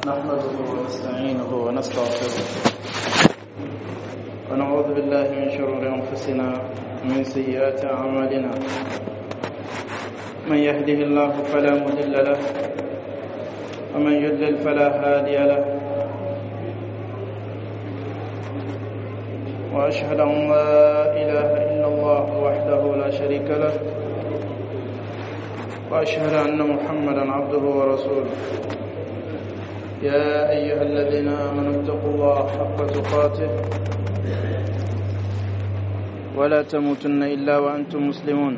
نحمده ونستعينه ونستغفره ونعوذ بالله من شرور أنفسنا ومن سيئات أعمالنا. من يهده الله فلا مضل له ومن يضلل فلا هادي له، وأشهد أن لا إله إلا الله وحده لا شريك له، وأشهد أن محمدا عبده ورسوله. يا أيها الذين آمنوا اتقوا الله حق تقاته ولا تموتن إلا وأنتم مسلمون.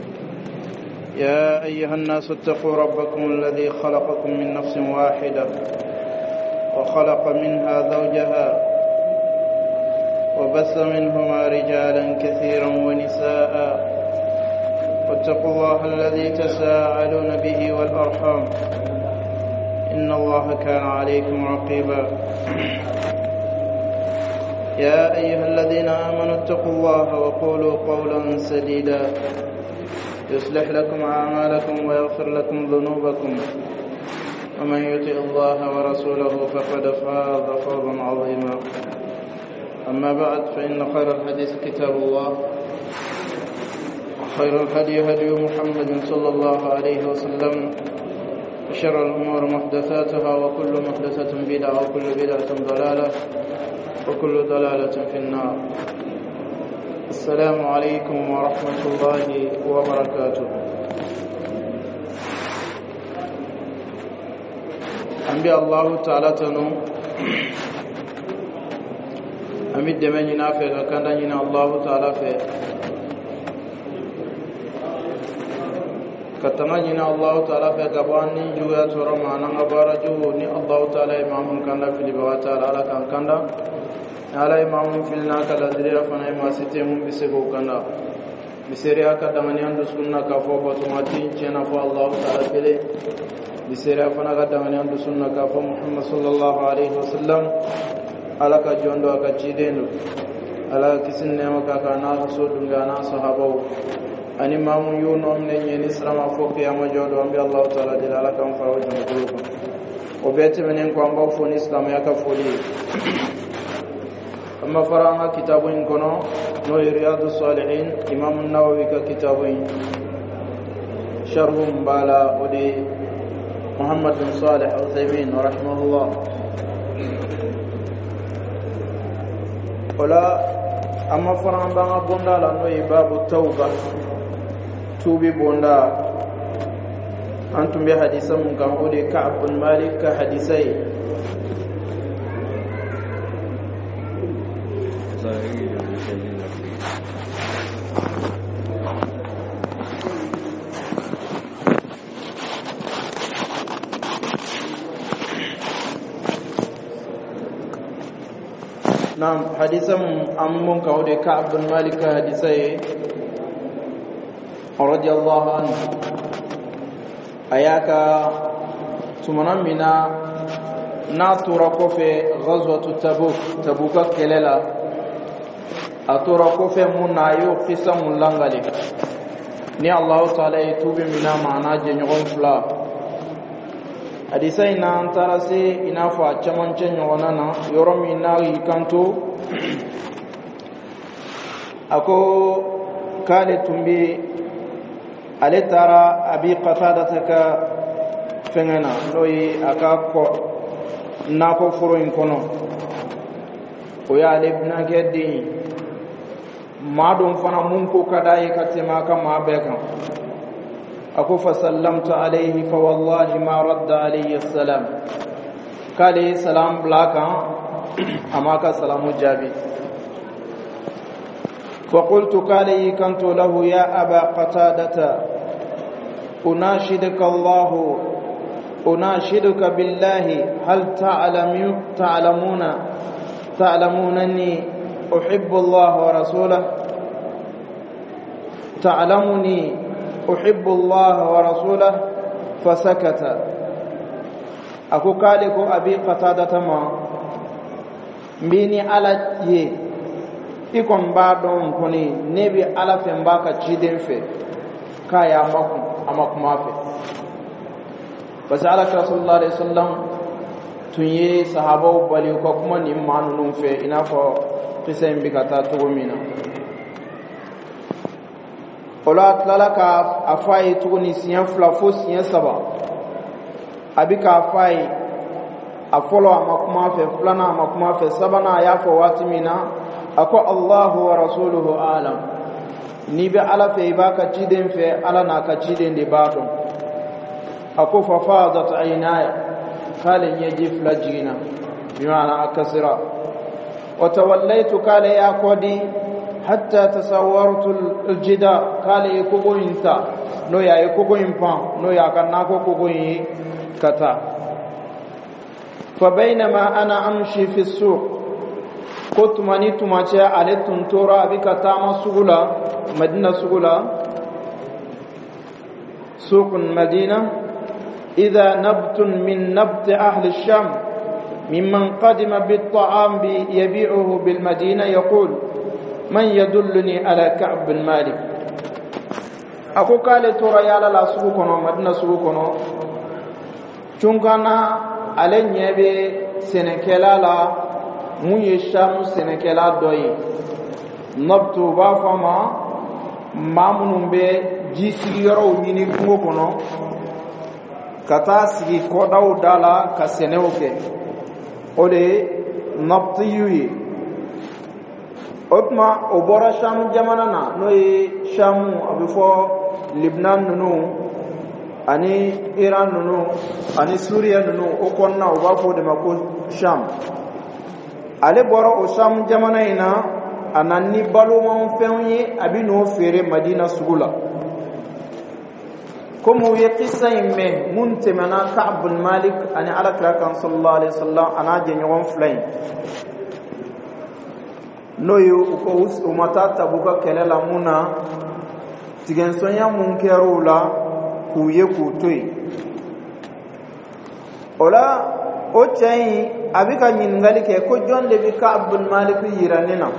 يا أيها الناس اتقوا ربكم الذي خلقكم من نفس واحدة وخلق منها زوجها وبث منهما رجالا كثيرا ونساء، واتقوا الله الذي تساءلون به والأرحام إن الله كان عليكم رقيبا. يا أيها الذين آمنوا اتقوا الله وقولوا قولا سديدا يصلح لكم أعمالكم ويغفر لكم ذنوبكم، ومن يطع الله ورسوله فقد فاز فوزا عظيما. أما بعد، فإن خير الحديث كتاب الله، وخير الهدي هدي محمد صلى الله عليه وسلم، وشر الأمور محدثاتها، وكل محدثة بدعة، وكل بدعة ضلالة، وكل ضلالة في النار. السلام عليكم ورحمة الله وبركاته. أنبياء الله تعالى تنو أمد من ينافق كان ينا الله تعالى في كتمنينا الله تعالى في كباني جويا تورما نعبر جو ني الله تعالى إمام كان في البوات على كان على إمام في الناس الذين فنا ما ستهم بسبب كان بسرعة كدمني عند سنة كفوا بتوماتين جنا فوا الله تعالى كله بسرعة فنا كدمني عند سنة كفوا محمد صلى الله عليه وسلم على كجوندو كجيدينو على كسنة مكانا سودنا صحابه ani mamu yuno mne nyeni salama foki ya majodo ambi Allah taala jalla kam farajo mkuluko obete menen ko amba fo islam ya ka foli amma farama kitabu inkono no riyadus salihin imam an-nawawi ka kitabu sharh bala odi muhammad bin salih al-uthaymin rahimahullah. wala amma farama banga bonda la no babu tauba tubi bonda antum bi hadisan mun kan ode Ka'b bin Malik ka hadisai nam hadisan mun kan ode Ka'b bin Malik ka hadisai رضي الله عنه أياك تمنمنا ناتوركو في غزوة تبوك كللا أتوركو في منايو قسم لنغالي ني الله تعالى يتوب منا معنا جنيغون فلا أديسينا انترسي إنافا چمن چنيغونانا يرمينا يكانتو أكو كالي تنبي ale tara abi qatada ka fengena loyi akako nako furo in kono o ya ale ibna geddi madum fana mun ko kadai katema kama beka ako fa sallamtu alayhi fa wallahi ma radda alayhi assalam kale salam blaka amaka salamu jabi فقلت كالي كنت له يا أبا قتادة أناشدك بالله هل تعلمونني أحب الله ورسوله تعلمني أحب الله ورسوله فسكت أكو كالي أبي قتادة ما بيني على ikon ba don kuni nebi alafen baka cidin fe kaya amaku mafe. Basalaka sallallahu alaihi wasallam tunye sahabaw bali ko kuma ni manunun fe ina fo qissa bi kata to mina ola tlalaka afai tuguni siyan fla fo siyan saba abika afai afolo amakuma fe flana amakuma fe sabana ya fo watimina ako Allahu wa rasuluhu alam ni be ala fe ibaka ciden fe ala na ka ciden de bato ako fa fadat aynaya kale yajif la jina bimaana akasira wa tawallaytu kale ya kodi hatta tasawwartu aljida kale ko inta no ya ko impa no ya kanna ko yi kata fa bainama ana amshi fi as-suq kutmani tumacha aletun tora bikata masugula madina sugula سوق المدينة إذا نبت من نبت أهل الشام ممن قدم بالطعام يبيعه بالمدينة يقول من يدلني على كعب بن مالك أكو قال ترى يالا لا سوقنا مدينة سوقنا چونكنا على نيبي سنكلا لا مو يشام سنكلا دوي نبت بافما مامنون be jisigi yoro nyini kungo kono kata sigi kodaw dala ka senewoke ode nabtiyuyi otma obora sham jamana na no yi sham abifo libnan nunu ani iran nunu ani suria nunu okonna obafo de mako sham ale boro o sham jamana ina anani baluma fenye abino fere madina sugula komo ye qissa imme muntemana Ka'b bin Malik ani ala kan sallallahu alaihi wasallam ana je nyon flain noyo ko umata tabuka kelela muna tigen sonya munkerula kuye kutoy ola o chay abika nyingali ke ko jonde bi Ka'b bin Malik yiranina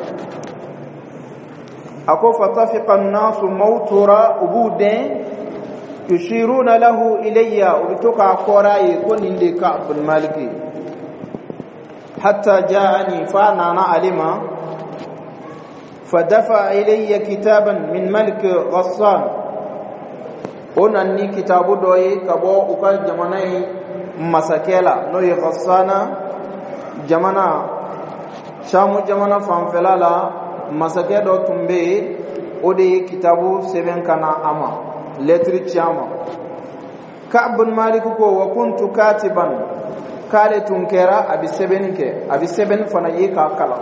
ako fatafiqa an-nas mawtura ubuden يشيرون له إلي وبتوقع قرائي كون عندي كعب بن مالك حتى جاءني فأنا علم فدفع إلي كتابا من ملك غسان أنني كتاب دوي كبو أكال جماني مساكيلا نوي غسانا جمانا شامو جمانا فانفلالا مساكيلا تنبي ودي كتابو سبن كان أما letri chama Ka'b bin Malik ko wa kuntu katiban kale tunkera abi seben fana yika kala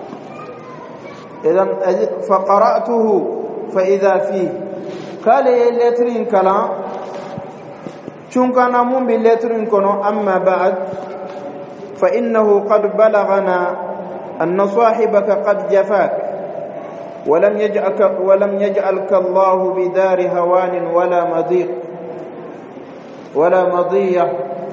idan fa qara'tuhu fa idha fi kale letri kala chunkana mum bi letri kono amma ba'd fa innahu qad balaghana anna sahibaka qad jafak ولم يجعلك الله بدار هوان ولا مضيق ولا مضيع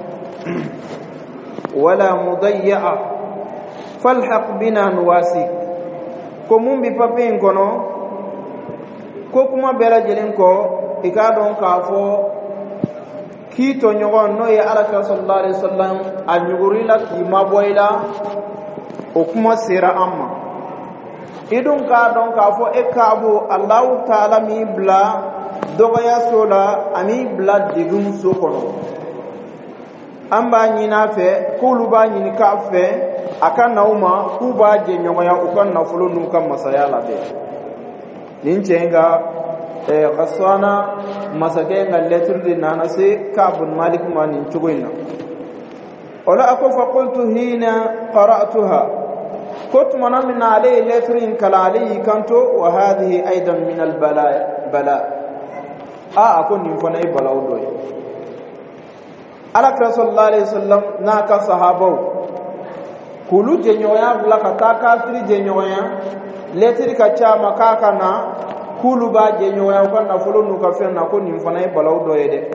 ولا مضيع فالحق بنا نواسيك كومون بيبابين كونو كوكما بلا جلينكو إكادون كافو كيتو نيغون نوي على صلى الله عليه وسلم أنيغوريلا كيما بويلا وكما سيرا أما idun ka don ka fo e kabo Allah taala mi bla dogaya sola ami bla digum so kono amba nyina fe kulu ba nyini ka fe akan nauma ku ba je nyoya ukan na fulo nu kan masaya la be nincenga qasana masake ngaletur di nana se Ka'b Malik man chugoina wala ako fa qultu hina qara'tuha كنت من عليه لترين كالعلي كنتو وهذه أيضا من البلاء أكون نفني بلاو دوي على رسول الله عليه وسلم ناكا صحابو كلو جنيويا بلا كاكا سري جنيويا لتري كاچا مكاكا نا كلو با جنيويا وكان نفلو نكفر نكون نفني بلاو دوي دي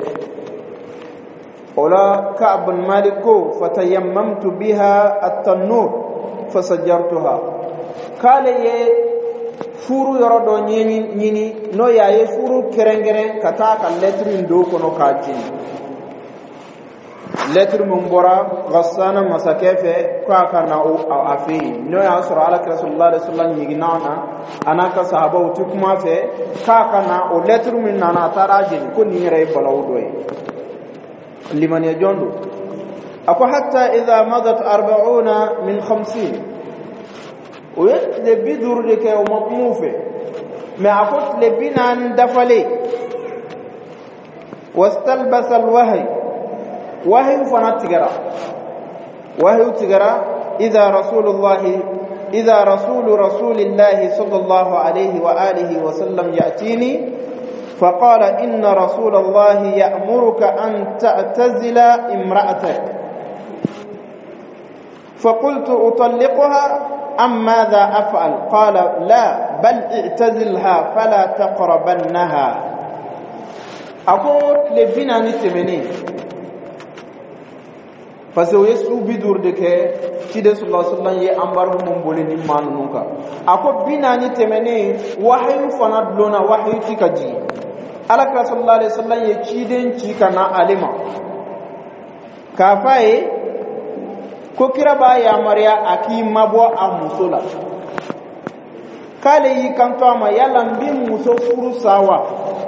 ولا كعب مالك فتيممت بها التنور فسجرتها قال يي فورو يرودو نيني نو ياي فورو كرنگرن كتا كا لترين دو كونو كاجين lettre mun bora Ghassana masakefe ko kana o afi no ya sura ala sallallahu alaihi wasallam yiginana anaka sahaba uti kuma fe ka kana o lettre min nana tarajin ko ni ray balawdoy liman yajondu ako hatta idha madat 40 min 50 o yet le bidur de ke o makmufe mais akot le binan dafale wastalbasa alwahy وهي فنتجرا وهي تجرا إذا رسول الله صلى الله عليه وآله وسلم يأتيني فقال إن رسول الله يأمرك أن تعتزل امرأتك فقلت أطلقها أم ماذا أفعل قال لا بل اعتزلها فلا تقربنها أقول لبنا نتمنين parce que yesu bidur de ke tide sallallahu alaihi wasallam ye ambar mum bolini manuka ako binani temene wahyu fana dlona wahyu tikaji alaka sallallahu alaihi wasallam ye ciden cikana alima kafaye ko kira ba ya mariya aki mabo amusola kale yi kanto ama yalla mbim muso furu sawa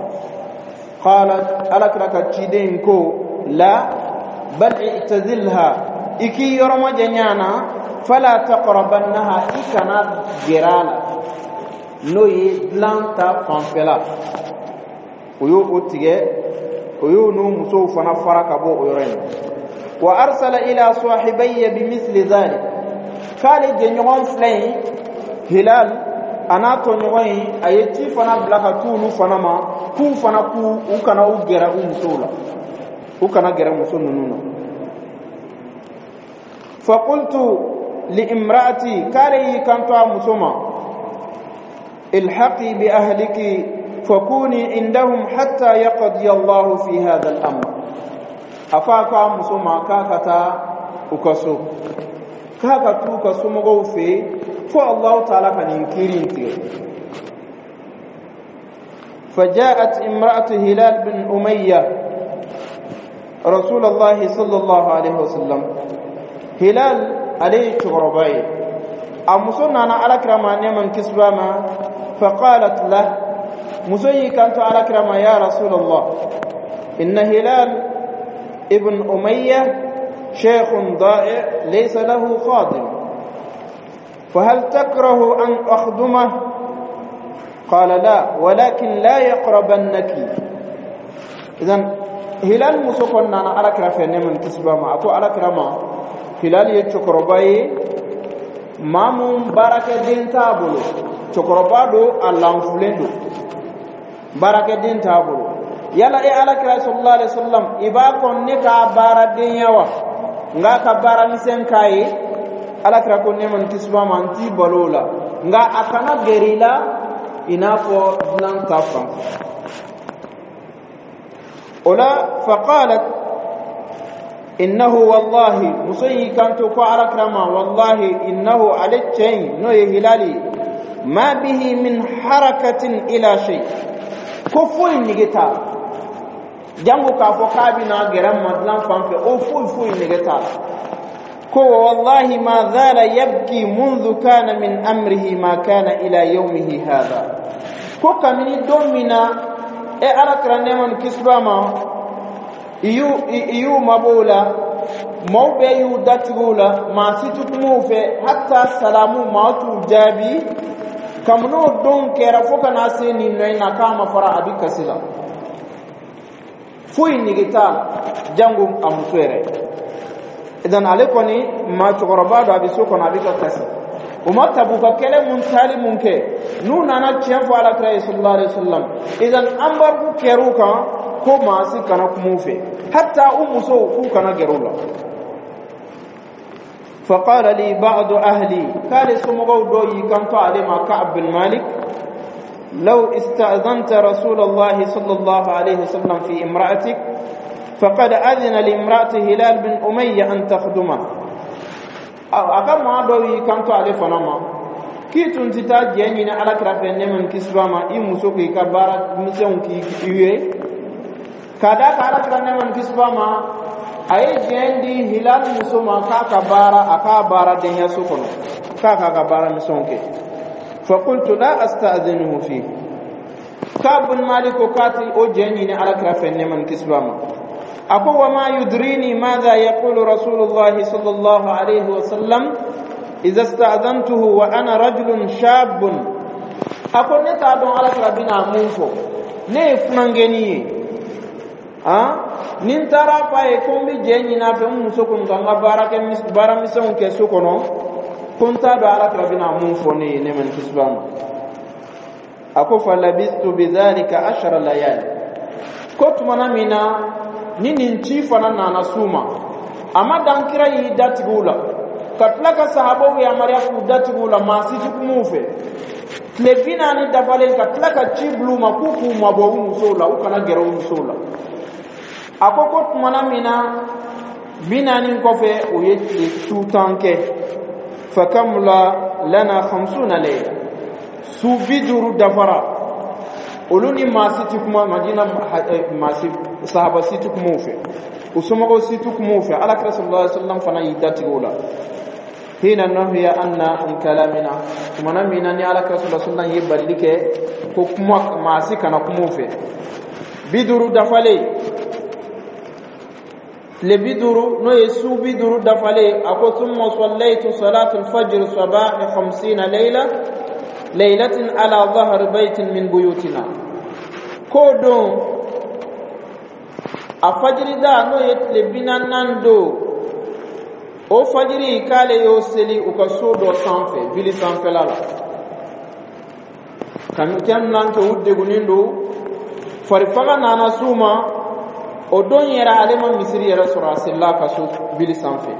qalat alaka ciden ko la بل اعتزلها إكي يرمى جنانا فلا تقربنها إكنا جرانا نوي بلانتا فانفلا ويو أتغي ويو نو مصوفنا فرقبو ويرين وأرسل إلى صاحبي بمثل ذلك قال جنيوان فلين هلال أنا تنيوان أيتي فنا بلاكتونو فنما كو فنا كو وكنا وجرا ومصولا وكان غير مسنن فقلت لامرأتي كاري كانت مسما الحقي بأهلك فكوني عندهم حتى يقضي الله في هذا الأمر أفاكا مسما كاكتا أكسو كاكتو كسمغو في فالله تعالى كان ينكرين فجاءت امرأة هلال بن أمية رسول الله صلى الله عليه وسلم هلال عليه تغرباي أمسونا أنا على كرمان من كسباما فقالت له مسوي كانت على كرما يا رسول الله إن هلال ابن أمية شيخ ضائع ليس له خادم فهل تكره أن أخدمه قال لا ولكن لا يقربنك إذن هلال مسوكنا أنا على كرافة من كسباما أكو على كراما هلال يتشكرباي مامون بركة دين تابلو تشكربادو اللامفلندو بركة دين تابلو يلا إيه على كرافة صلى الله عليه وسلم إبا كونيكا بارا دين يوا nga kabara nisen kai ala kra ko neman kisba manti balola nga akana gerila inafo blan tafam ola faqalat innahu wallahi musayi kanto ko ala krama wallahi innahu alaychain no hilali ma bihi min harakatin ila shay ko ful nigeta jangu ka fo kabina geram madlan famfe o ful nigeta ko wallahi ma zala yabki منذ kana min amrihi ma kana ila yawmihi hadha ko kamini domina e ala kraneman kisbama iyu mabola mawbe yu datgula ma situ kumufe hatta salamu matu jabi kamno don kera foka na seni noina kama fara abika sila fuyi nigita jangu amuswere idan alekoni ma tuqrabado abisuko na abika kasi umatabuka kele muntali munke nuna na chefu ala kray sallallahu alaihi wasallam idan ambar ku keruka ko masi kana kumufe hatta umuso ku kana gerula فقال لي بعض أهلي قال سمغو دوي كنت علي مع كعب بن مالك لو استأذنت رسول الله صلى الله عليه وسلم في امرأتك فقد أذن لامرأة هلال بن أمية أن تخدمه أقام مع دوي كنت علي فنما كي تنتتا جينينا على كرافين من كسباما إمسوكي كبارة مسيون كي كيوه كذا على كرافين من كسباما ay jendi hilal musuma ka bara den ya sukono ka bara misonke fa qultu la asta'dhinuhu fi Ka'b bin Malik kati o jeni ni ala krafen ne man kisbama ako wa ma yudrini madha yaqulu rasulullah sallallahu alayhi wa sallam idha ista'dhantuhu wa ana rajulun shabun ako ne ta don ala krabina munfo ne funangeni nin tara fa e kombi jeni na fe muso kun ganga bara mison ke sukono kunta do ala krabina munfo ne man kisbama ako falabistu bidhalika 10 layali kotmana mina nini nchifana na nasuma ama dankira yi datigula katlaka sahabu ya mariafu datigula masiji kumufe tlebina ni dafale katlaka chiblu makuku mabovu musola ukana gero musola ako kotmana mina bina ni kofe uyeti tutanke fakamla lana 50 layla subiduru dafara uluni masiti kuma madina masif sahaba situ kumufe usumago situ kumufe ala sallallahu alaihi wasallam fana yidati gola hina nahiya anna an kalamina kuma namina ni ala sallallahu alaihi wasallam yibadilike ko kuma masika na kumufe biduru dafale le biduru no yesu biduru dafale ako thumma sallaitu salatul fajr sabah 50 layla laylatin ala dhahr baytin min buyutina kodon afajiri da no yetle binanando o fajiri kale yo seli ukasodo sanfe bili sanfe lala kan nan to udde gunindo farifaga nana suma o don yera alema misri yera rasulullah kaso bili sanfe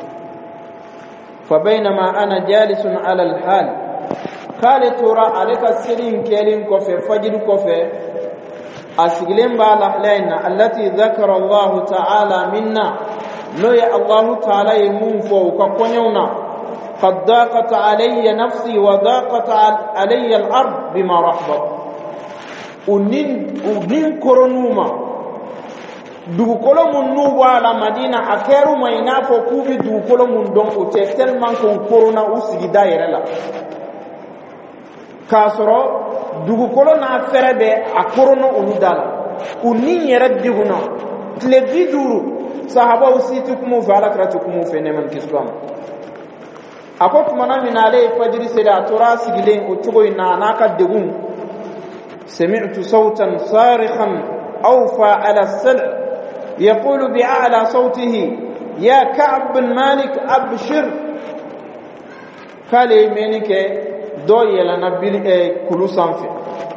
fa bainama ana jalisun ala alhal kale tora alaka sirin kelin kofe fajiri kofe asigilen ba lahlaina allati dhakara Allah ta'ala minna no ya Allah ta'ala yimun fo ka konyona qad daqat alayya nafsi wa daqat alayya al-ard bima rahbat unin koronuma dugu kolomun nubu ala madina akeru mayna fo kubi dugu kolomun don o te tellement ko corona usigi dairela kasoro dugu kolo na ferebe akorono unudala uni yera diguna tle biduru sahaba usitu kumu vala kratu kumu feneman kislam akot mana minale fajri seda tora sigilen utugo ina naka digun sami'tu sawtan sarikhan awfa ala as-sal' yaqulu bi'ala sawtihi ya Ka'b bin Malik abshir kale menike do yela na bili kulu sanfe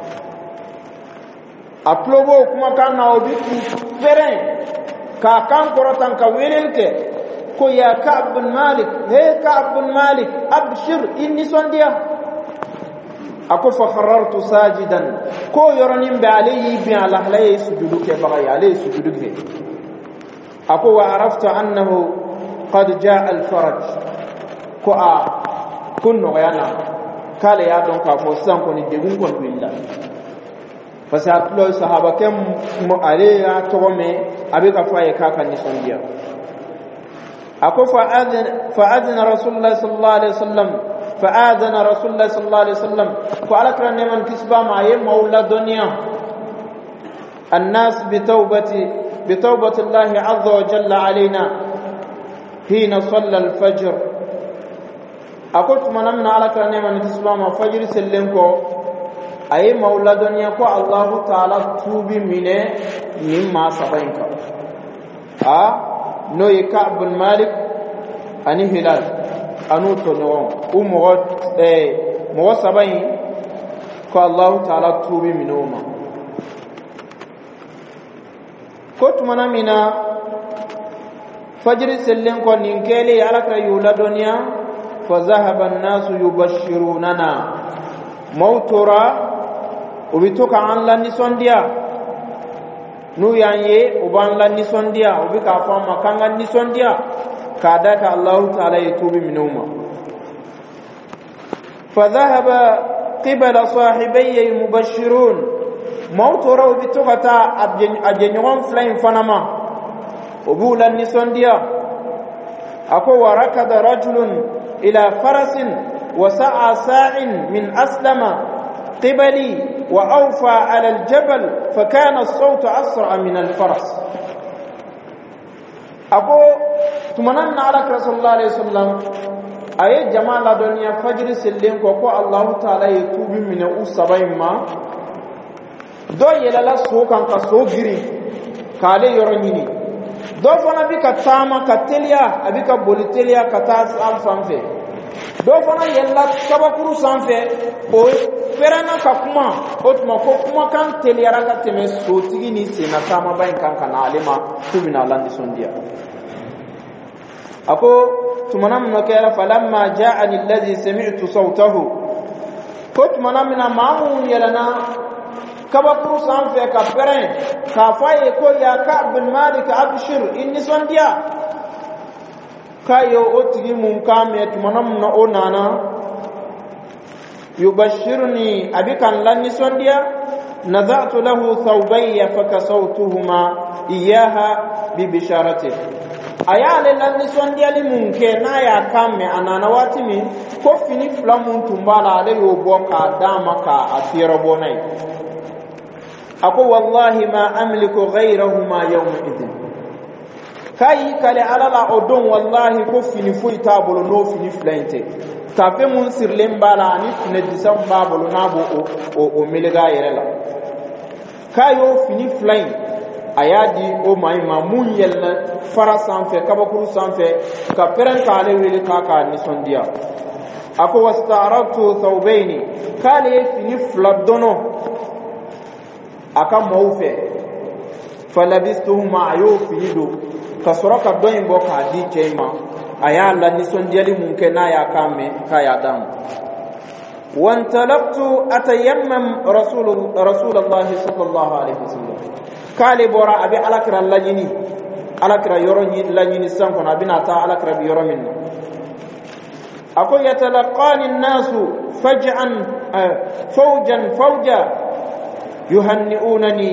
aplobo kuma kan na obi feren ka kan korotan ka welelke ko ya Ka'b bin Malik he Ka'b bin Malik abshir inni sondia ako fa kharartu sajidan ko yoronim be alayhi bi ala alayhi sujudu ke bagay alayhi sujudu ke ako wa arafta annahu qad jaa al faraj ko a kunno yana kale ya don ka fo san ko ni degun kon billa fasat lo sahaba kem mo ale ya to me abe ka fa e ka kan ni sondiya ako fa adna rasulullah sallallahu alaihi wasallam fa adna rasulullah sallallahu alaihi wasallam ko ala kran ne man kisba ma ye maula dunya الناس بتوبة الله عز وجل علينا حين صلى الفجر أقول منامنا على كلام الإسلام فجر سلمكو أي مولى دنيا كو الله تعالى توبي منه مما سبينك نو Ka'b bin Malik ani Hilal anu to no mo sabayin ko Allah ta'ala tubi minoma ko tumanamina fajr sellen ko ninkeli ala ka yula dunya fa zahaba an-nas yubashshirunana mautura ubitoka an lan nisondia nu yanye uban lan nisondia ubika fa makanga nisondia kada ka Allah ta'ala yatubi minuma fa dhahaba qibala sahibayya mubashshirun mautura ubitoka ta ajenyon flame fanama وبولا نسونديا أكو وركض رجل إلى فرس وسعى ساع من أسلم قبلي وأوفى على الجبل فكان الصوت أسرع من الفرس أكو تمنى على رسول الله عليه وسلم أي جمال الدنيا فجر سلين كوكو الله تعالى يتوب من أسبوعين ما دو يلا سوكان كسوغري كالي يرونيني دو فنا بيكا تاما كتليا أبيكا بولتليا كتاس ألفانفي دو فنا يلا كبكرو سانفي أو فرنا ككما أتما ككما كان تليا ركا تمي سوتيني نيسينا تاما باين كان كنالما توبنا لاندي سونديا أكو تمنام نكيرا فلما جاءني الذي سمعت صوته كنت منامنا مامون يلنا كبكرو سانفي كبرين كافاي كو يا كعب بن مالك أبشر إني سونديا كايو أتغي ممكامي تمنامنا أونانا يبشرني أبي كان لاني سونديا نزعت له ثوبي فكسوتهما إياها ببشارته ayale lanni sondiali munke na ya kamme anana watimi ko fini flamun tumbala ale yo boka dama ka atira bonai ako wallahi ma amliku ghayrahuma yawma idin kai kale alala odon wallahi ko fini fuita bolo no fini flente tafe mun sirlem bala ni fini disamba bolo nabo o melega yerela kayo fini flame ayadi o maima mun yelna fara sanfe kabakuru sanfe ka peren kale wele kaka ni sondia ako wastaratu thawbaini kale fini fladono aka maufe falabistuhuma ayufidu kasoroka doin boka di chema ayala ni sondia li munke na ya kame kaya damu وانطلقت اتيمم رسول الله صلى الله عليه وسلم kale bora abi alakra lanyini alakra yoroni lanyini sanko na binata alakra bi yoromin ako yatalaqani an-nasu faj'an fawja yuhanni'unani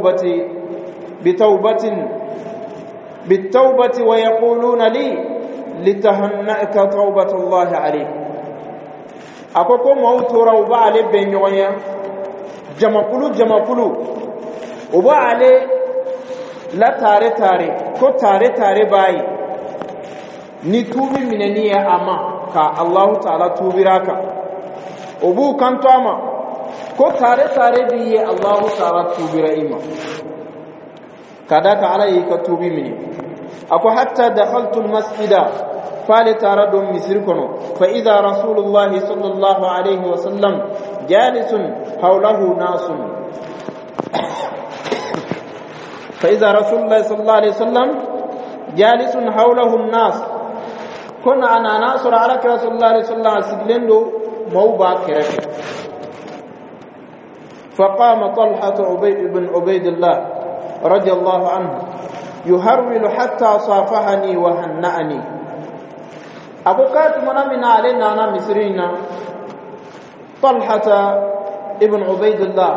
bitawbati wa yaquluna li litahannaka tawbatu Allah alayk ako ko mawtura wa ale benyoya jamakulu uba ale la tare ko tare bai ni tubi minaniya ama ka Allah ta'ala tubiraka ubu kanto ama ko tare biye Allah ta'ala tubira ima kada ka alai ka tubi mini ako hatta dakhaltu almasjida fali taradum misrikono fa idha rasulullah sallallahu alayhi wa sallam jalisun hawlahu nasun فإذا رسول الله صلى الله عليه وسلم جالس حوله الناس كنا أنا ناصر على رسول الله صلى الله عليه وسلم موبا كرك فقام طلحة بن عبيد الله رضي الله عنه يهرول حتى صافحني وهنأني أبو كاتم من علينا أنا مصرينا طلحة ابن عبيد الله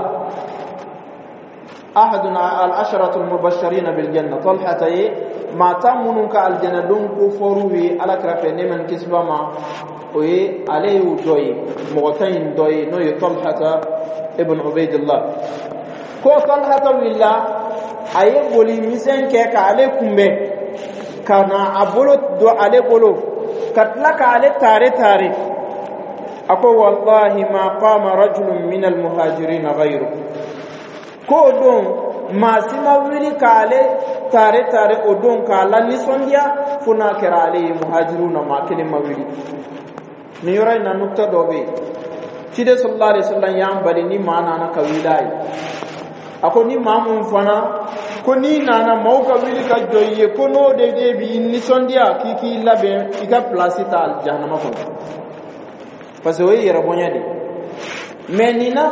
أحد العشرة المبشرين بالجنة طلحة ما تمنك الجنة دون كفروه على كرفين من كسبة ما عليه دوي مغتين دوي نوي طلحة ابن عبيد الله كو طلحة بالله أي بولي مسين كيك عليكم به كان أبولت دو عليه بولو كتلك عليه تاري أقول والله ما قام رجل من المهاجرين غيره ko don masima wili kale tare odon kala ni sondia funa kerale muhajiruna makile mawili ni yora na nukta dobe tide sallallahu alaihi wasallam ya ambali ni maana na kawilai ako ni mamun fana ko ni nana mauka wili ka joye ko no de bi ni sondia kiki labe ika place ta al jahannama ko parce que oui rabonya de menina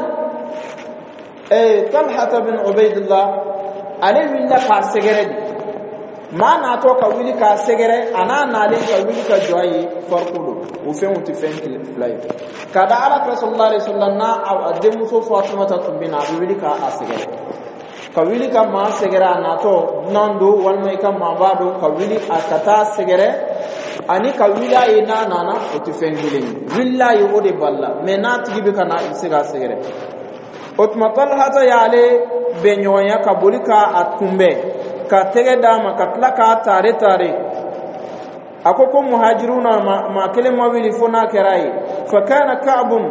طلحة بن عبيد الله عليه ولا كاسجرد ما ناتو كويلي كاسجرد أنا نالي كويلي كجواي فرقلو وفهم تفهم كلاي كذا على رسول الله صلى الله عليه وسلم نا أدم سو فاطمة تبين أبويلي كاسجرد kawili ka ma segera nato nando walma ka ma bado kawili akata segere ani kawila ina nana utifengile billahi wode balla menat gibi kana isega segere otma talhata yale benyoya kabulika atumbe ka tege dama katlaka tare tare akoko muhajiruna ma kele mawili fona kerai fakana ka'bun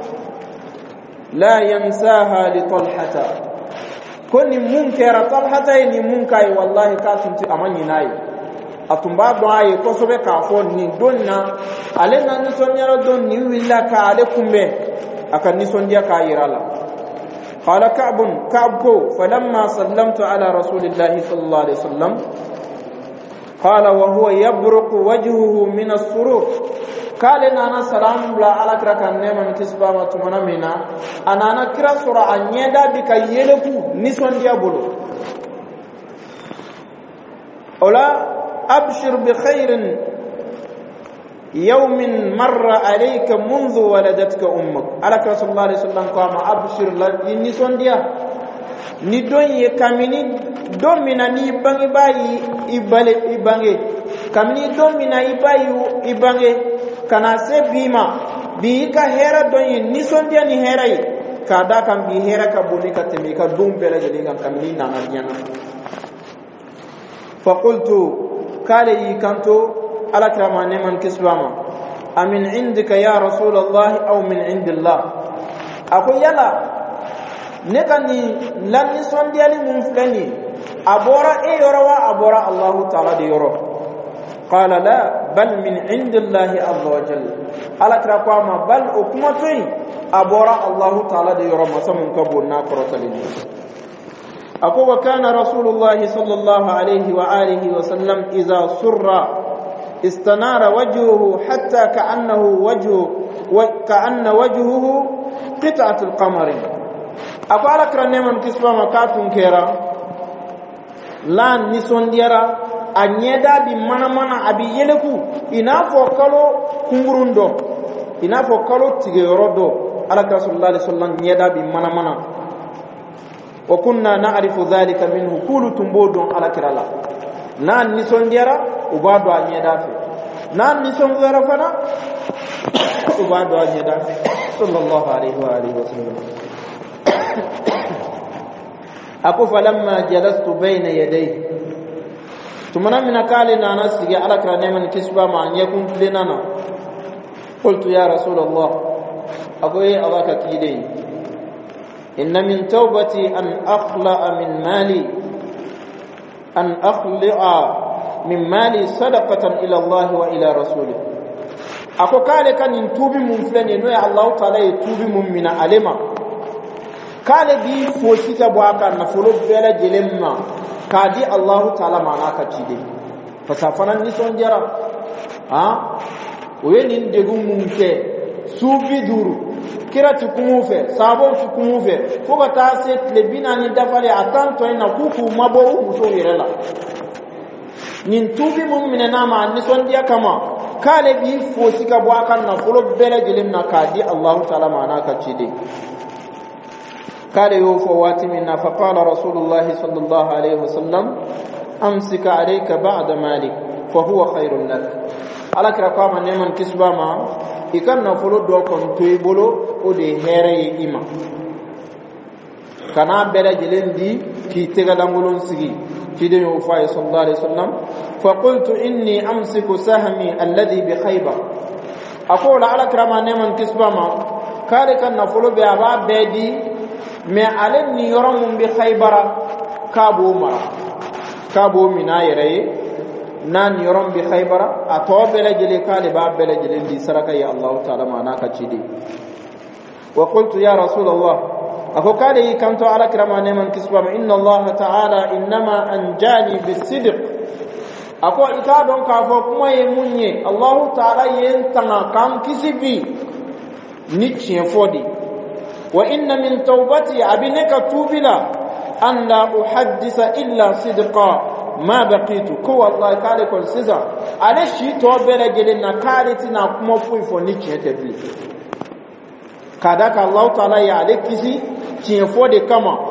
la yansaha li talhata koni munkera talhata ni munkai wallahi ka tunti amanyi nayi atumba do ayi ko sobe ka fo ni donna ale nan ni sonyaro don ni willa ka ale kumbe akan ni sondia ka yirala qala ka'bun falamma sallamtu ala rasulillahi sallallahu alaihi wasallam qala wa huwa yabruqu wajhuhu min as-surur kale nana salam bla ala krakan neman kisbama tumana mina anana kira sura anyeda bika yeleku ni sondia bolo ola abshir bi khairin يوم مر عليك منذ ولدتك أمك على رسول الله صلى الله عليه وسلم قام أبشر لني سنديا ندون يكمني دومنا نيباني باي إباني كمني دومنا إباي إباني كنا سبيما بيكا هيرا دون نسنديا نهيراي كادا كم بيهيرا كبوني كتمي كدوم بلا جدينا كمني نانيانا فقلت كالي كنتو على كرمان من كسبما أمن عندك يا رسول الله أو من عند الله أقول يلا نكني لن نسوندي علي منفلني أبورا يروى أبورا الله تعالى يروى قال لا بل من عند الله عز وجل على كرمان بل أكمتين أبورا الله تعالى يروى مسمى كبرنا كرتلين أقول وكان رسول الله صلى الله عليه وآله وسلم إذا سر استنار وجهه حتى كأن وجهه قطعة القمر أقول لك رنمان كسبا مكاتون كيرا لا نسون ديرا أنيدا بمنا أبي يلكو إنافو كالو كمبرندو إنافو كالو تيغيرودو على رسول الله صلى الله عليه وسلم نيدا بمنا وكنا نعرف ذلك منه كل تنبودون على كرالا nan nison diara ubado anyeda fe nan nison wera fana ubado anyeda fe sallallahu alaihi wa alihi wasallam ako falamma jalastu bayna yadayhi tumana min kale na nasige ala kra neman kisba ma anyakun plenana qultu ya rasulullah ako ye abaka kidei inna min tawbati an akhla min mali أن أخلع من مالي صدقة إلى الله وإلى رسوله أكو قال كان ينتوبي من فلان ينوي الله تعالى يتوبي من علما قال دي فوشيك بواكا نفلو بلا جلما كادي الله تعالى معناك تيدي فسافنا نسون جرا وين ندقو منك سوبي دورو kira tukumufe sabo tukumufe fuka tase tlebina ni dafale atanto ina kuku mabo muso wirela nintubi mu'mina nama nisondia kama kale bi fosika bwaka na fulo bele jelimna kadi Allah ta'ala manaka chide kale yo fawati minna faqala rasulullah sallallahu alayhi wasallam amsika alayka ba'da malik fa huwa khairun lak alakra kama neman kisbama ikan na folo do kon toybolo o de here ima kana bela jelendi ki tega dangolon sigi ki de yo fa sallallahu alaihi wasallam fa qultu inni amsiku sahmi alladhi bi khaybar aqula ala krama neman kisbama kare kan na folo be aba bedi me alen ni yoram bi khaybara kabo mara kabo mina yere nan yorom bi khaybara atobele jeli kale ba bele jeli di saraka ya Allah ta'ala manaka chidi wa qultu ya rasul Allah ako kale kanto ala krama neman kisba inna Allah ta'ala inma anjani bisidq ako ikadon ka fo kuma ye munye Allah ta'ala yen tanga kan kisibi ni chien fodi wa inna min tawbati abinaka tubila an la uhaddisa illa sidqa ma baqitu ko wallahi kale kon siza ale shi to bele gele na kale tina kuma fu fo ni chete bi kada ka Allah ta'ala ya ale kisi chien fo de kama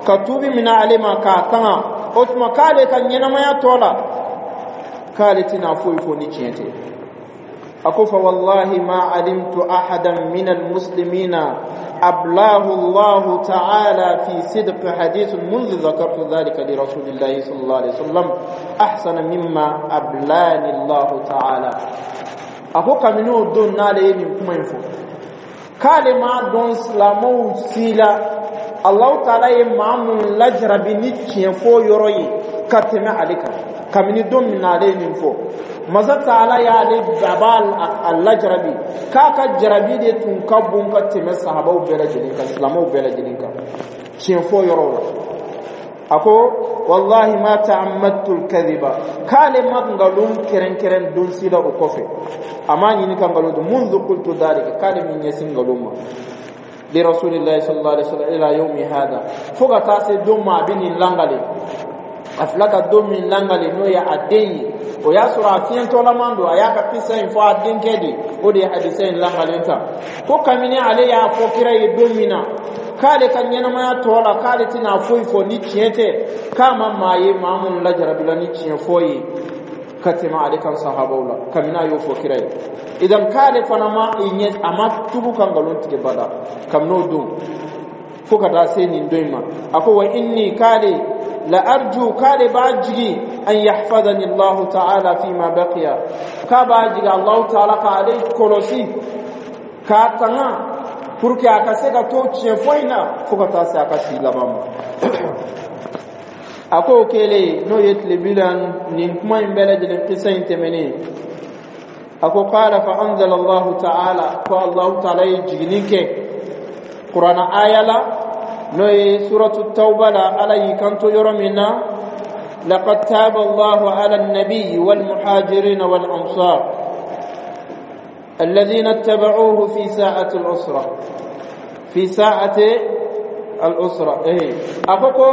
katubi mina alima ka kanga otuma kale kan yana maya tola kale tina fo ni tiente ako fa wallahi ma alimtu ahadan min almuslimina ablahu Allah ta'ala fi sidq hadith منذ ذكرت ذلك لرسول الله صلى الله عليه وسلم احسن مما ablani Allah ta'ala ako kamino don nale ni kuma info kale ma don islamu sila Allah ta'ala ye mamun lajrabi ni tienfo yoroyi kateme alika kamini don minale ni fo maza ta'ala ya ale jabal al-lajrabi kaka jarabi de tun kabun ka teme sahabau bela jininka islamu bela jininka tienfo yorola ako wallahi ma ta'ammadtu al-kadhiba kale magalum keren dun sila o kofe amani ni kangalo mundu qultu dalika kale min yasin galuma لرسول الله صلى الله عليه وسلم الى يوم هذا فغتا سي دوما بين لانغالي افلاك دومي لانغالي نو يا ادي ويا سرافين تولماندو اياك بيسين فو ادين كدي ودي حديثين لانغالي انت كو كاميني علي يا فوكيرا دومينا kale kanyana ma tola kale tina foifo ni tiente kama maye mamun lajrabila ni tienfoyi katima alikan sahabaula kamina yo fokirai idan kale fanama inyes ama tubu kangalon tike bada kamno dum fuka da sai ni ndoima ako wa inni kale la arju kale bajigi an yahfazani Allah ta'ala fi ma baqiya ka bajigi Allah ta'ala ka alai kolosi ka tanga purke akaseka to chefoina fuka ta sai akasi labama ako kele no yetle bilan nin kuma imbele de qissa intemeni ako qala fa anzala Allah ta'ala fa Allah ta'ala yijinike qur'ana ayala no suratu at-tauba la alayhi kanto yoromina laqad taba Allah 'ala an-nabiy wal muhajirin wal ansar alladhina ittaba'uhu fi sa'ati al-usra fi sa'ati al-usra akoko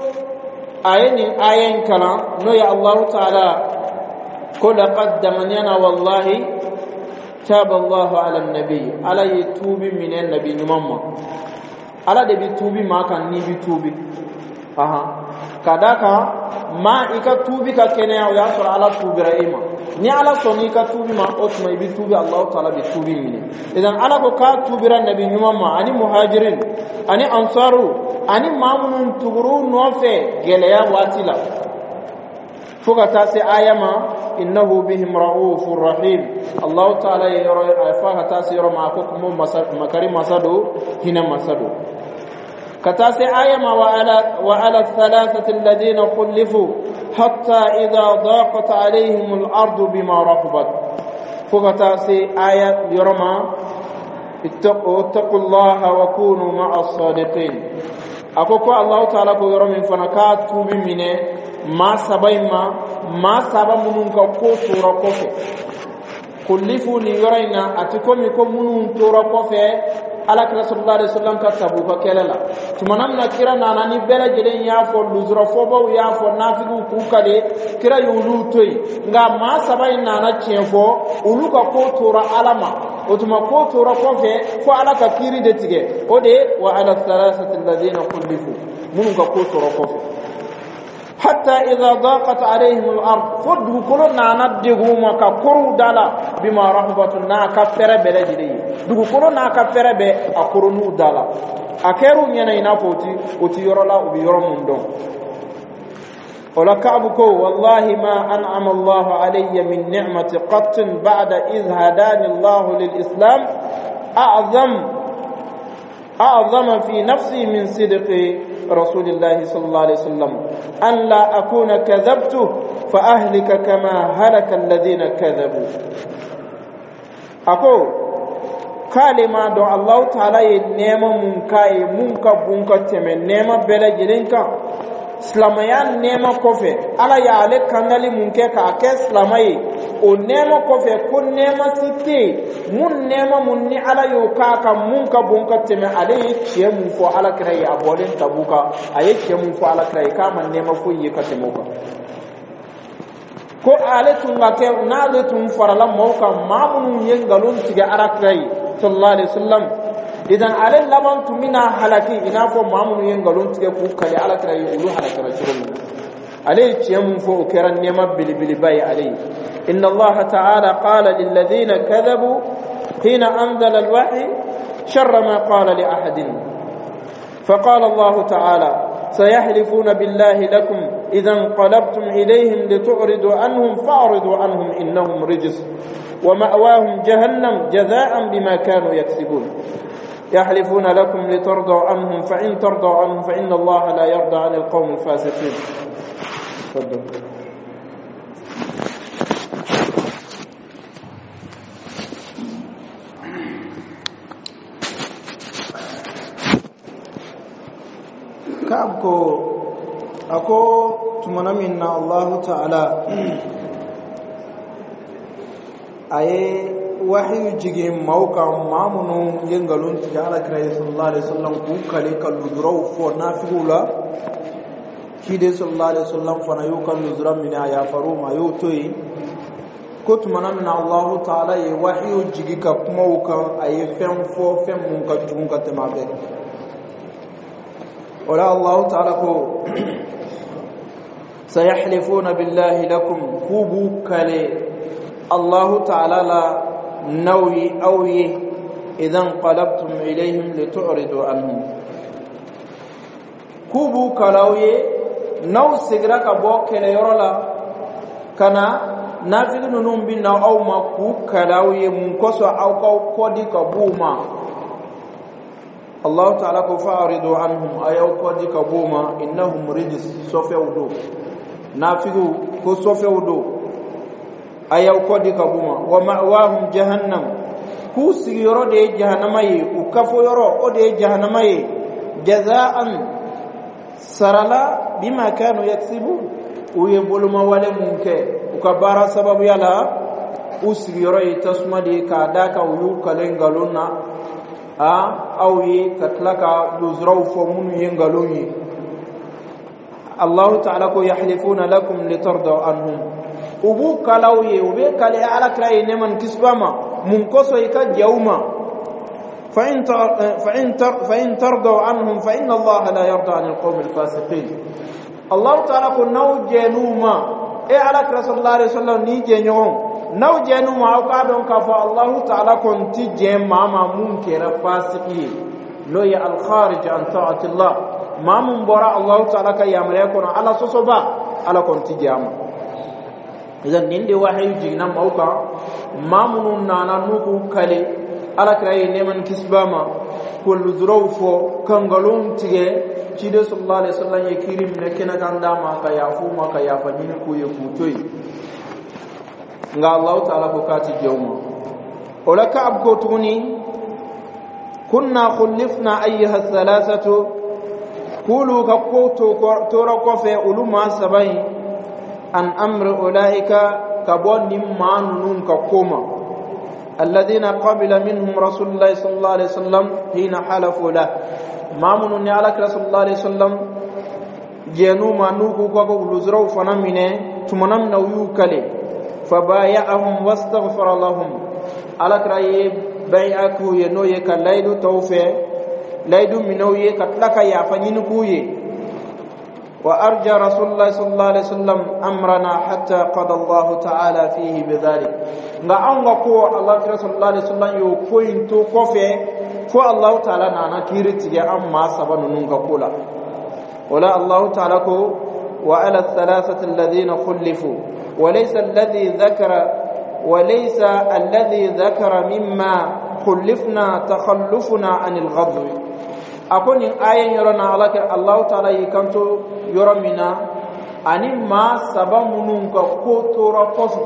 ayen kala no ya Allah ta'ala kula qaddamana wallahi taba Allah ala nabi ala yitubi minan nabi numma ala de bitubi ma kan ni bitubi kadaka ma ika tubi ka kene ya sura ala tubira ima ni ala soni ka tubi ma otma bitubi Allah ta'ala bitubi mini idan ala ko ka tubira nabi numma ani muhajirin ani ansaru ani mamun tuguru nofe geleya watila fuka ta sai ayama innahu bihim raufur rahim Allah ta'ala yoro afa ta sai yoro ma ko kuma makari masado hina masado kata sai ayama wa ala thalathati alladhina khulifu hatta idha daqat alaihim al-ardu bima rahabat fuka ta sai ayat yoro ma ittaqullaha wa kunu ma'as sadiqin akoko Allah ta'ala ko yoro min fana ka tubi mine ma saba munun ka ko tora kofe kullifu ni yoraina atiko mi ko munun tora kofe ala sallallahu alaihi wasallam ka tabu ka kelala tumanamna kira nana ni bela jeden ya fo luzra fo bo ya fo nafigu ku kale kira yulu toy nga ma saba nana chefo uluka ko tora alama otuma ko tora kofe fo ala ka kiri de tige ode wa ala thalathati alladhina kullifu mun ka ko tora kofe hatta idha daqat alaihim al-ard fudhu kuluna naddigu ma ka kuru dala bima rahbatun na ka fere bele jidi dugu kuluna ka fere be akurunu dala akeru nyana ina foti oti yorola ubi yoro mundo wala ka'buko wallahi ma an'ama Allah alayya min ni'mati qat ba'da idh hadani Allah lil islam a'zama fi nafsi min sidqi رسول الله صلى الله عليه وسلم أن لا أكون كذبته فأهلك كما هلك الذين كذبوا أقول كلمة دو الله تعالى نعمة منكا بنكا تمن نعمة بلا جلنكا سلاميان نعمة كوفي على يعلق كنالي منكا كاكي سلامي o nema kofe ko nema site mun nema mun ni ala yo kaka mun ka bonka teme ale ye mun fo ala krai abolen tabuka aye ce mun fo ala krai kama nema fo yi ka temoka ko ale tunga ke na ale tun farala mauka mamun yen galon tige ara krai sallallahu alaihi wasallam idan ale laban tumina halaki ina fo mamunu yen galon tige ku kale ala tara yulu halakara shuru ale ciyam fo keran nema bilibili bay ale inna allaha ta'ala qala lil ladina kadhabu hina anzala al wahy sharra ma qala li ahadin فقال الله تعالى سيحلفون بالله لكم إذا انقلبتم إليهم لتعرضوا عنهم فأعرضوا عنهم إنهم رجس ومأواهم جهنم جزاء بما كانوا يكسبون يحلفون لكم لترضوا عنهم فإن ترضوا عنهم فإن الله لا يرضى عن القوم الفاسقين. تفضل. كابكو أكو تمنى منا الله تعالى أي وحي جيجي موكا مامنو ينغلون تجعل كريم صلى الله عليه وسلم كوكالي كاللدرو فنافقولا كيدي صلى الله عليه وسلم فنيوكا اللدرو من آيا فروما يوتوي كنت منامنا الله تعالى وحي جيجي كموكا أي فهم فو فهم منكا جونكا تمابك ولا الله تعالى سيحلفون بالله لكم كوبو كالي الله تعالى لا نوي أوي إذا انقلبتم إليهم لتعرضوا عنهم كوبو كلاوي نو سيغراك بوك ليرولا كنا نافق ننوم بنا أو ما كوب كلاوي منكسو أو كودي كبوما الله تعالى فأعرضوا عنهم أيو كودي كبوما إنهم رجس سوفيودو نافقو كو سوفيودو أيو كودي كبوما ومأواهم جهنم كو سيرو دي جهنمي وكفو يرو دي جهنمي جزاء سرلا بما كانوا يكسبون ويبولو ما ولي منكي وكبارا سبب يلا وسيرو يتسمى دي كاداكا ويوكا لنغالونا أو يكتلك لزرو فمون ينغلوني الله تعالى يحلفون لكم لترضوا عنهم ubu kalawye ube kale ala kray neman kisbama munkoso ikaj yawma fa in tardu anhum fa inna Allah la yarda 'anil qawmil fasiqin. Allah ta'ala ko nawjenuma e ala rasulullah sallallahu ni jenyon nawjenuma o ka don ka fa Allah ta'ala kon ti jema ma munkira fasiqi lo ya al kharij an ta'ati Allah mamun bora Allah ta'ala ka yamre ko ala sosoba ala kon ti jama idan ninde wahayu jigna mauka mamunun nana nuku kale ala kray neman kisbama kullu zurufo kangalon tige cide sallallahu alaihi wasallam yakirim ne kena kanda ma ka yafu ma ka yafa ni ku ye kutoyi nga Allah ta'ala ko kati jawma olaka abko tuni kunna khulifna ayyuha thalathatu kulu ka ko to ro ko fe uluma sabai an amri ulaika kabon nimmanun kakoma alladhina qabila minhum rasulullah sallallahu alaihi wasallam hina halafu la mamunun ya alaka sallallahu alaihi wasallam jenu manuku ko luzraw fanamine tumanam nawu kale fabayahum wastaghfara lahum alaka ye bay'aku yeno ye kalaidu tawfe laidu minawiye katlaka ya fanyinu kuye وأرجى رسول الله صلى الله عليه وسلم أمرنا حتى قضى الله تعالى فيه بذلك nga anga ko Allah sallallahu alaihi wasallam yo point to kofe fo Allah ta'ala na kiriti ya amma sabanu nunga kula wala Allah ta'ala ko wa ala thalathati alladhina khulifu walaysa alladhi dhakara mimma khulifna takhallufuna anil ghadwi akoni ayen yorona Allah ta'ala yikanto yoromina ani ma sabamunun ka ko tora kofu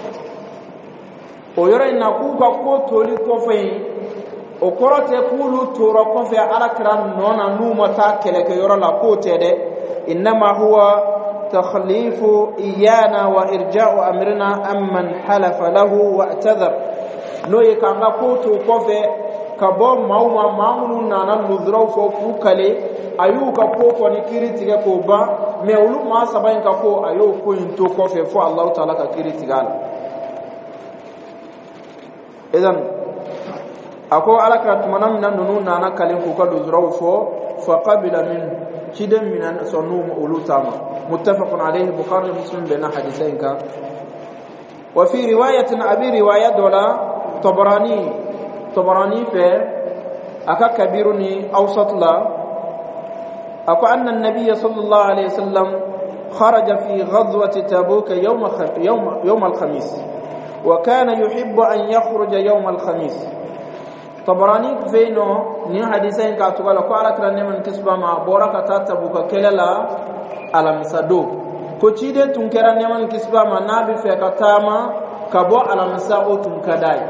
o yorina ku ka ko tori kofu o korote kulu tora kofu alakran nona numata keleke yorola ko tede inma huwa takhlifu iyana wa irja'u amrina amman halafa lahu wa i'tadhar no yikanga ko to kofu kabo mauma mamunun nana luzraw fo ku kale ayuka ko ko ni kiritiga ko ba me ulu ma sabain ka ko ayo ko into ko fe fo Allah ta'ala ka kiritiga idan ako alakra tumanam nan nunu nana kalin ko kadu zuraw fo fa qabila min kidam minan sunu ulutama muttafaqun alayhi bukhari muslim bina hadithain ka wa fi riwayatin abi riwayat dola tabarani fe aka kabiruni awsat la ako anna an-nabiy sallallahu alayhi wasallam kharaja fi ghazwati tabuk yawm al-khamis wa kana yuhibbu an yakhruja yawm al-khamis. Tabarani veno ni hadisa in ka tugala ko ala kran neman kisba ma boraka tata buka kelela alamsado ko cide tun kera neman kisba ma nabi fe katama kabo alamsa o tun kadai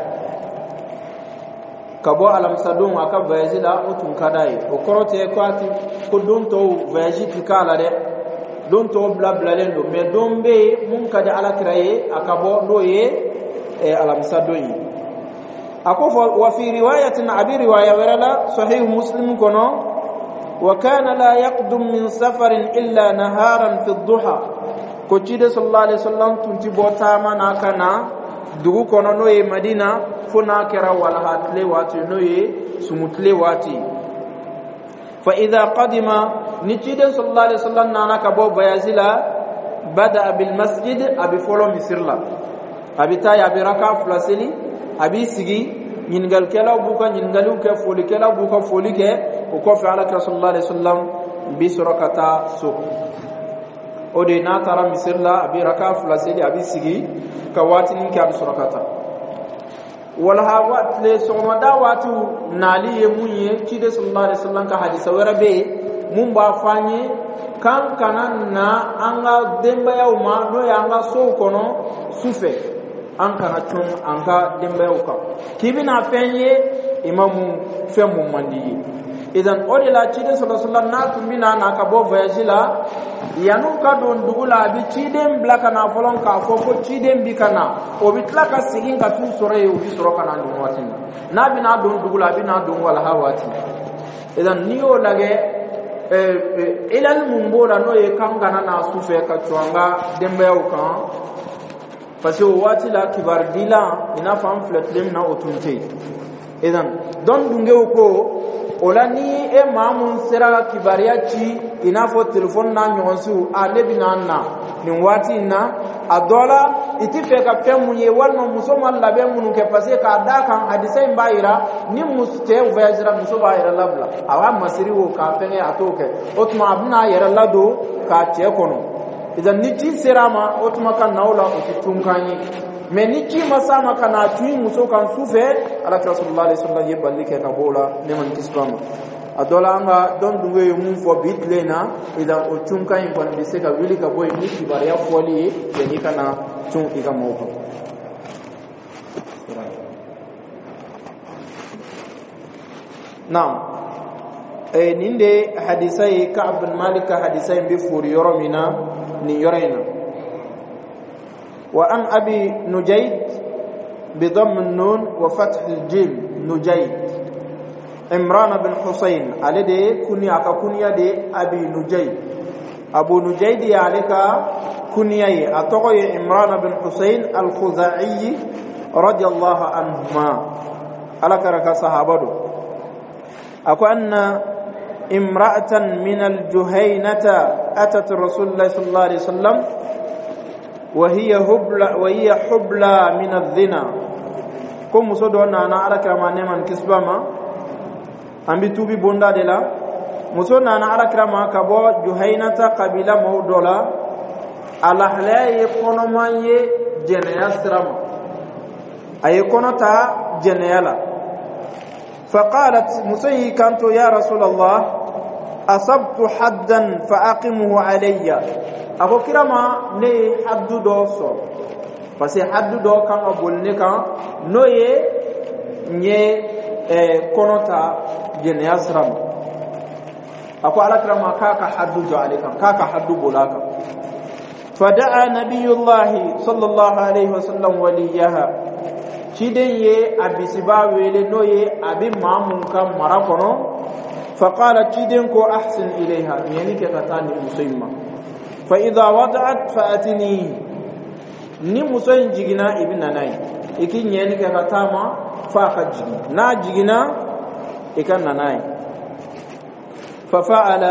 kabo alamsado aka vayzila o tun kadai o korote ko ati ko don to vayji tikala de don to blabla lendo me dombe mun kada ala kraye akabo doye alamsado yi أكوف وفي رواية عبي رواية ورلا صحيح مسلم كنو وكان لا يقدم من سفر إلا نهارا في الضحى كتير صلى الله عليه وسلم تنتبه تاما ناكنا دوغو كنو نوي مدينة فناكرا والهاتلي واتي نوي سمتلي واتي فإذا قدم نتيد صلى الله عليه وسلم نانا كبو بيازيلا بدأ بالمسجد أبي فولو مسيرلا أبي تاي أبي ركا فلاسيلي abi sigi nyingal kala buka nyingalu ke foli kala buka foli ke o ko fa ala sallallahu alaihi wasallam bi surakata su ode na tara misirla abi raka fulasidi abi sigi ka watin ke abi surakata wal hawat le somada watu nali yemunye cide sallallahu alaihi wasallam ka hadisa warabe mun ba fanye kan kanan na anga demba yauma no yanga so kono sufe an kana tun an ka dimbayo ka kibina fenye imamu femu mandi idan odela cide sallallahu alaihi wasallam na tumina na ka bo voyage la yanu ka don dugula bi cide blaka na folon ka fofo cide bi kana o bitla ka sigin ka tu sore o bi soro kana ni watin na bi na don dugula bi na don wala hawati idan niyo lage ilal mumbora no ye kangana na sufe ka tuanga dimbayo kan parce que wati la kibar dila ina fam fletlem na otunte idan don dunge ko olani e mamun sera kibariachi ina fo telephone na nyonsu a lebina na ni wati na adola itife ka femunye walno musoma labe munu ke parce ka da kan hadisa imbaira ni muste vayajra musoba ira labla awa masiri wo ka fene atoke otma abna yara lado ka te kono idan niti serama otuma kan naula otunkani me niti masama kana tuin muso kan sufe ala rasulullah sallallahu alaihi wasallam ke kabola neman kisbama adola anga don duwe mun fo bitlena idan otunkani kon biseka wili ka boy niti bariya foli yani kana tun iga moko naam ninde hadisai Ka'b bin Malik hadisai bi furi yoromina ni yorena wa an abi nujayd bi dhamm an-nun wa fath al-jim nujayd imran bin husayn alade kunya ka kunya de abi nujayd abu nujayd ya alika kunya yi atogo yi imran bin husayn al-khuzai radiyallahu anhuma alaka raka sahabado ako anna امرأة من الجهينة أتت رسول الله صلى الله عليه وسلم وهي حبلى من الزنا كم مسودنا أنا على كرام نمان كسبما أم بتوبي بوندا دلا مسودنا أنا على كرام كبو جهينة قبيلة مودولا على حلاي كونماي جنيا سرما أي كونتا جنيالا فقالت مسيي كانت يا رسول الله أصبت حدا فأقمه علي أبو كرما ني حد دوسو بس حد دو كان أبولني كان نوي ني كونوتا جنيا سرم أكو على كرما كاكا حد جو عليك كاكا حد بولاك فدعا نبي الله صلى الله عليه وسلم وليها chiden ye abisiba wele no ye abi mamun kam marakono faqala chiden ko ahsin ilaiha yani ke katani musaima fa idha wada'at fa'atini ni musain jigina ibna nai ikin yani ke katama فاخج ناجينا إكنا ناي ففعل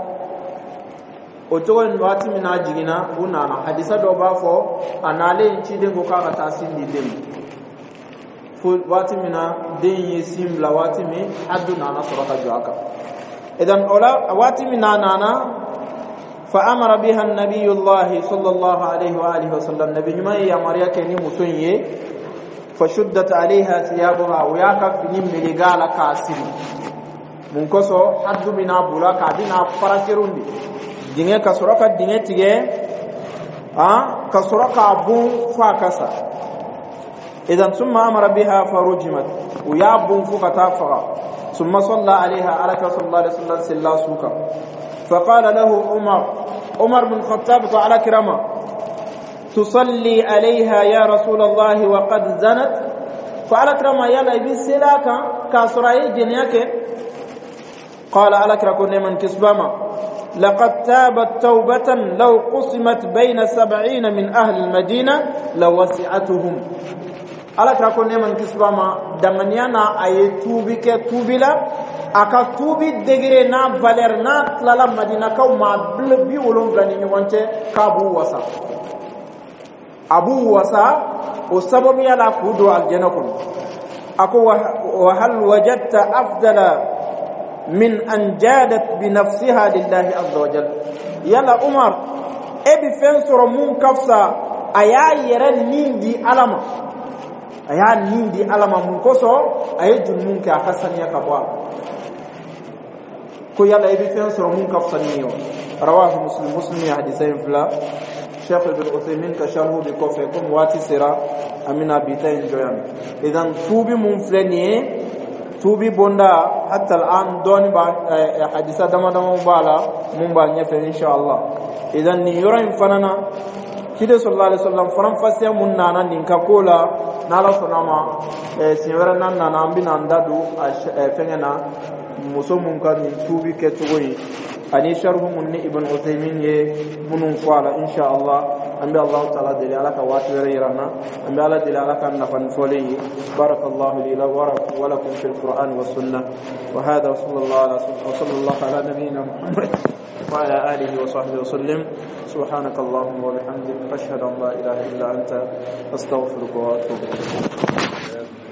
otogon wati mina jigina unana hadisa do ba fo anale chide go ka tasin di dem fu wati mina den yesim la wati mi addu nana suraka juaka idan ola wati mina nana fa amara biha an-nabiyullah sallallahu alayhi wa alihi wa sallam nabi mai ya mariya ke ni mutunye fa shuddat alaiha thiyabuha wa yaka fini miligala kasiri mun koso addu mina bulaka dina farakirundi dinge kasuraka dinge tige kasuraka abu fakasa idan thumma amara biha farujimat wa abu fakatafa thumma salla alaiha alaka sallallahu alaihi wasallam sallasuka faqala lahu umar bin khattab ta'ala kirama tusalli alaiha ya rasul allah wa qad zanat fa'ala kirama yala bi silaka kasurai diniyake qala alaka kunna man kisbama لقد تابت توبة لو قسمت بين 70 من أهل المدينة لوسعتهم ألا تكون من كسبما دمنيانا أي توبي كتوبلا أكا توبي دغرينا فالرنا تلالا مدينة كوما بلبي ولون غني وانت كابو وسا أبو وسا وسبب يلا كودو الجنة أكو وهل وجدت أفضل من أن جادت بنفسها لله عز وجل يلا عمر ابي فنسر من كفسا ايا يرن نيندي علما ايا نيندي علما من كوسو اي جنون كا حسن يا كبوا كو يلا ابي فنسر من كفسا نيو رواه مسلم يا حديثين فلا شيخ ابن عثيمين كشرح بكوفيكم واتي سرا امنا بيتين جوان اذا توبي من فلنيه توبي بوندا حتى الآن دوني حديثة دما مبالا مبالا نفر إن شاء الله إذن نيورين فنانا كده صلى الله عليه وسلم فرم فاسيا منانا ننكا كولا نالا سناما سنورنا نانبين اندادو فننا muso mun kan tubi ke tugoyi ani sharhu munni ibn Uthaymin ye munun fala insha Allah ambi Allah ta'ala dali alaka wati rayirana ambi ala dali alaka nafan foli barakallahu li wa lakum fil Qur'an was sunnah wa hada sallallahu ala nabiyyina Muhammad wa ala alihi wa sahbihi wa sallam subhanaka allahumma wa bihamdika ashhadu an la ilaha illa anta astaghfiruka wa atubu ilayk